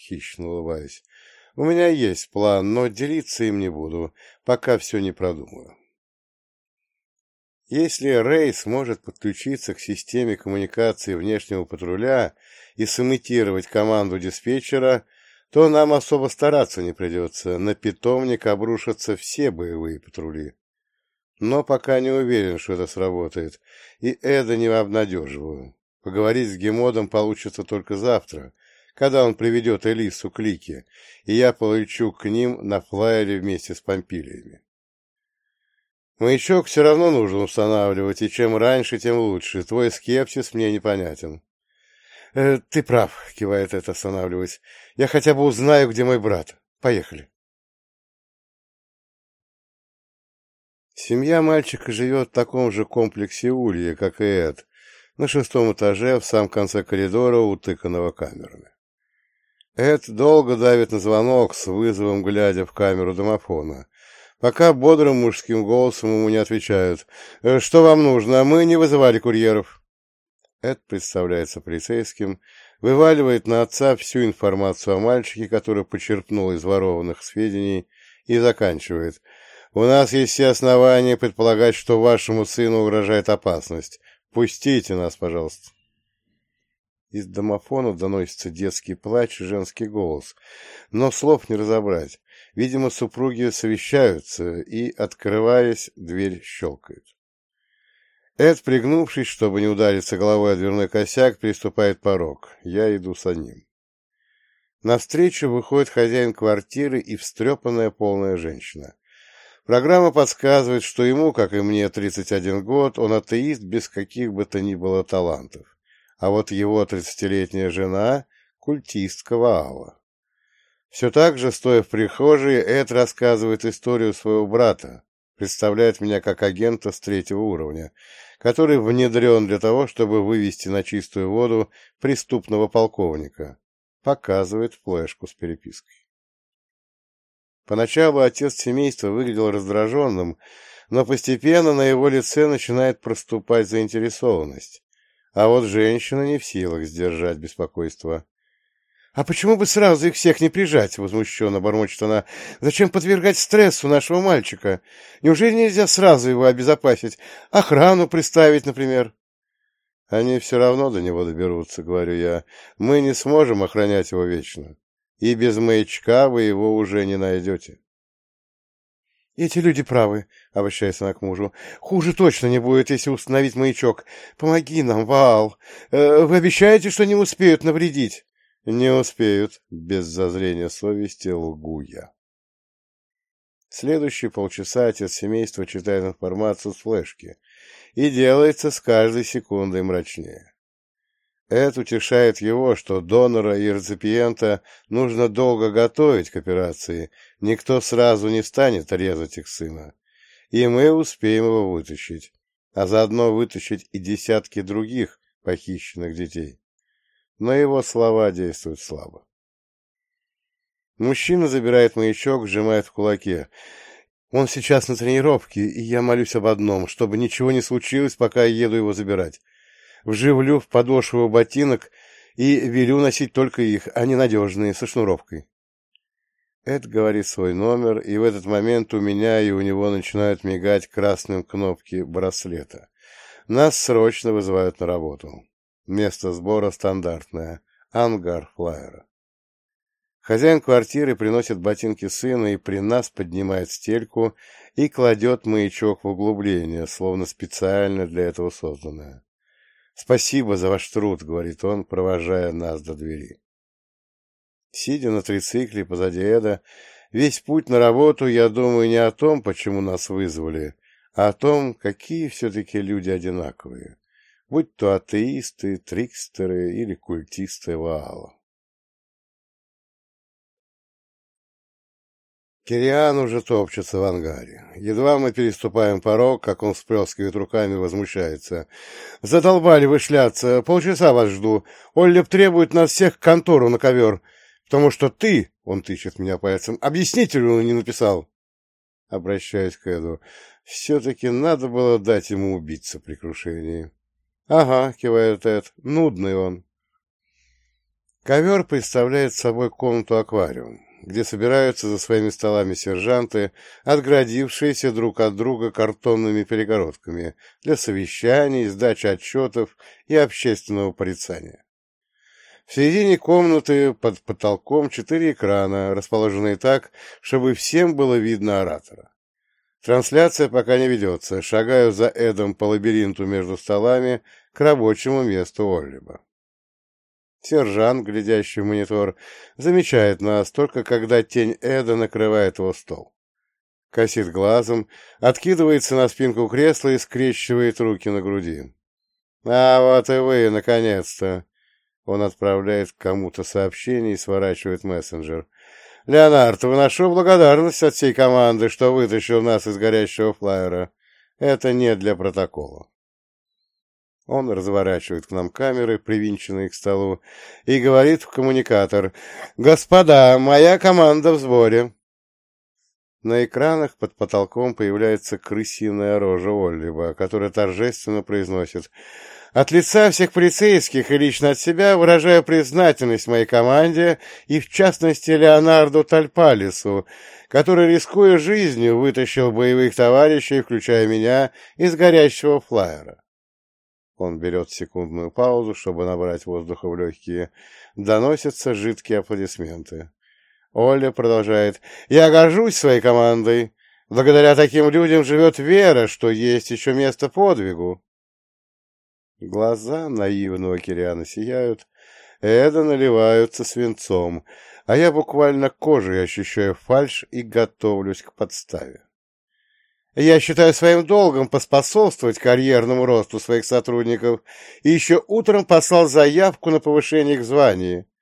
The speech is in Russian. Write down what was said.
хищно улыбаюсь. У меня есть план, но делиться им не буду, пока все не продумаю. Если Рэй сможет подключиться к системе коммуникации внешнего патруля и сымитировать команду диспетчера, то нам особо стараться не придется, на питомник обрушатся все боевые патрули. Но пока не уверен, что это сработает, и Эда не обнадеживаю. Поговорить с Гемодом получится только завтра, когда он приведет Элису к Лике, и я полечу к ним на флайере вместе с Помпилиями. Маячок все равно нужно устанавливать, и чем раньше, тем лучше. Твой скепсис мне непонятен. Ты прав, кивает это, останавливаясь. Я хотя бы узнаю, где мой брат. Поехали. Семья мальчика живет в таком же комплексе улья, как и Эд, на 6-м этаже, в самом конце коридора, утыканного камерами. Эд долго давит на звонок с вызовом, глядя в камеру домофона, пока бодрым мужским голосом ему не отвечают. «Что вам нужно? Мы не вызывали курьеров». Эд представляется полицейским, вываливает на отца всю информацию о мальчике, которую почерпнул из ворованных сведений, и заканчивает. «У нас есть все основания предполагать, что вашему сыну угрожает опасность. Пустите нас, пожалуйста». Из домофона доносится детский плач и женский голос, но слов не разобрать. Видимо, супруги совещаются, и, открываясь, дверь щелкает. Эд, пригнувшись, чтобы не удариться головой о дверной косяк, переступает порог. Я иду за ним. Навстречу выходит хозяин квартиры и встрепанная полная женщина. Программа подсказывает, что ему, как и мне, 31 год, он атеист без каких бы то ни было талантов. А вот его 30-летняя жена — культистка Ваала. Все так же, стоя в прихожей, Эд рассказывает историю своего брата, представляет меня как агента с 3-го уровня, который внедрен для того, чтобы вывести на чистую воду преступного полковника. Показывает флешку с перепиской. Поначалу отец семейства выглядел раздраженным, но постепенно на его лице начинает проступать заинтересованность. А вот женщина не в силах сдержать беспокойство. — А почему бы сразу их всех не прижать? — возмущенно бормочет она. — Зачем подвергать стрессу нашего мальчика? Неужели нельзя сразу его обезопасить? Охрану приставить, например? — Они все равно до него доберутся, — говорю я. Мы не сможем охранять его вечно. И без маячка вы его уже не найдете. — Эти люди правы, — обращается она к мужу. — Хуже точно не будет, если установить маячок. Помоги нам, Ваал. Вы обещаете, что не успеют навредить? — Не успеют, — без зазрения совести лгу я. Следующие полчаса отец семейства читает информацию с флешки и делается с каждой секундой мрачнее. Это утешает его, что донора и реципиента нужно долго готовить к операции, никто сразу не станет резать их сына, и мы успеем его вытащить, а заодно вытащить и десятки других похищенных детей. Но его слова действуют слабо. Мужчина забирает маячок, сжимает в кулаке. Он сейчас на тренировке, и я молюсь об одном, чтобы ничего не случилось, пока я еду его забирать. Вживлю в подошву ботинок и велю носить только их, а не надежные, со шнуровкой. Эд говорит свой номер, и в этот момент у меня и у него начинают мигать красным кнопки браслета. Нас срочно вызывают на работу. Место сбора стандартное — ангар флайера. Хозяин квартиры приносит ботинки сына и при нас поднимает стельку и кладет маячок в углубление, словно специально для этого созданное. «Спасибо за ваш труд», — говорит он, провожая нас до двери. Сидя на трицикле позади Эда, весь путь на работу я думаю не о том, почему нас вызвали, а о том, какие все-таки люди одинаковые, будь то атеисты, трикстеры или культисты Ваала. Кириан уже топчется в ангаре. Едва мы переступаем порог, как он всплескивает руками и возмущается. «Задолбали вы шляться! Полчаса вас жду! Оллеп требует нас всех к контору на ковер, потому что ты, — он тычет меня пальцем, — объяснителю не написал!» Обращаюсь к Эду. Все-таки надо было дать ему убиться при крушении. — Ага, — кивает Эд, — нудный он. Ковер представляет собой комнату-аквариум, где собираются за своими столами сержанты, отгородившиеся друг от друга картонными перегородками для совещаний, сдачи отчетов и общественного порицания. В середине комнаты под потолком 4 экрана, расположенные так, чтобы всем было видно оратора. Трансляция пока не ведется, шагаю за Эдом по лабиринту между столами к рабочему месту Оллиба. Сержант, глядящий в монитор, замечает нас только когда тень Эда накрывает его стол. Косит глазом, откидывается на спинку кресла и скрещивает руки на груди. «А вот и вы, наконец-то!» Он отправляет кому-то сообщение и сворачивает мессенджер. «Леонард, выношу благодарность от всей команды, что вытащил нас из горящего флайера. Это не для протокола». Он разворачивает к нам камеры, привинченные к столу, и говорит в коммуникатор: «Господа, моя команда в сборе». На экранах под потолком появляется крысиная рожа Оллиба, которая торжественно произносит: «От лица всех полицейских и лично от себя выражаю признательность моей команде и, в частности, Леонарду Тальпалису, который, рискуя жизнью, вытащил боевых товарищей, включая меня, из горящего флайера». Он берет секундную паузу, чтобы набрать воздуха в легкие. Доносятся жидкие аплодисменты. Оля продолжает: «Я горжусь своей командой. Благодаря таким людям живет вера, что есть еще место подвигу». Глаза наивного Кириана сияют, Эда наливаются свинцом, а я буквально кожей ощущаю фальшь и готовлюсь к подставе. Я считаю своим долгом поспособствовать карьерному росту своих сотрудников и еще утром послал заявку на повышение их в звании.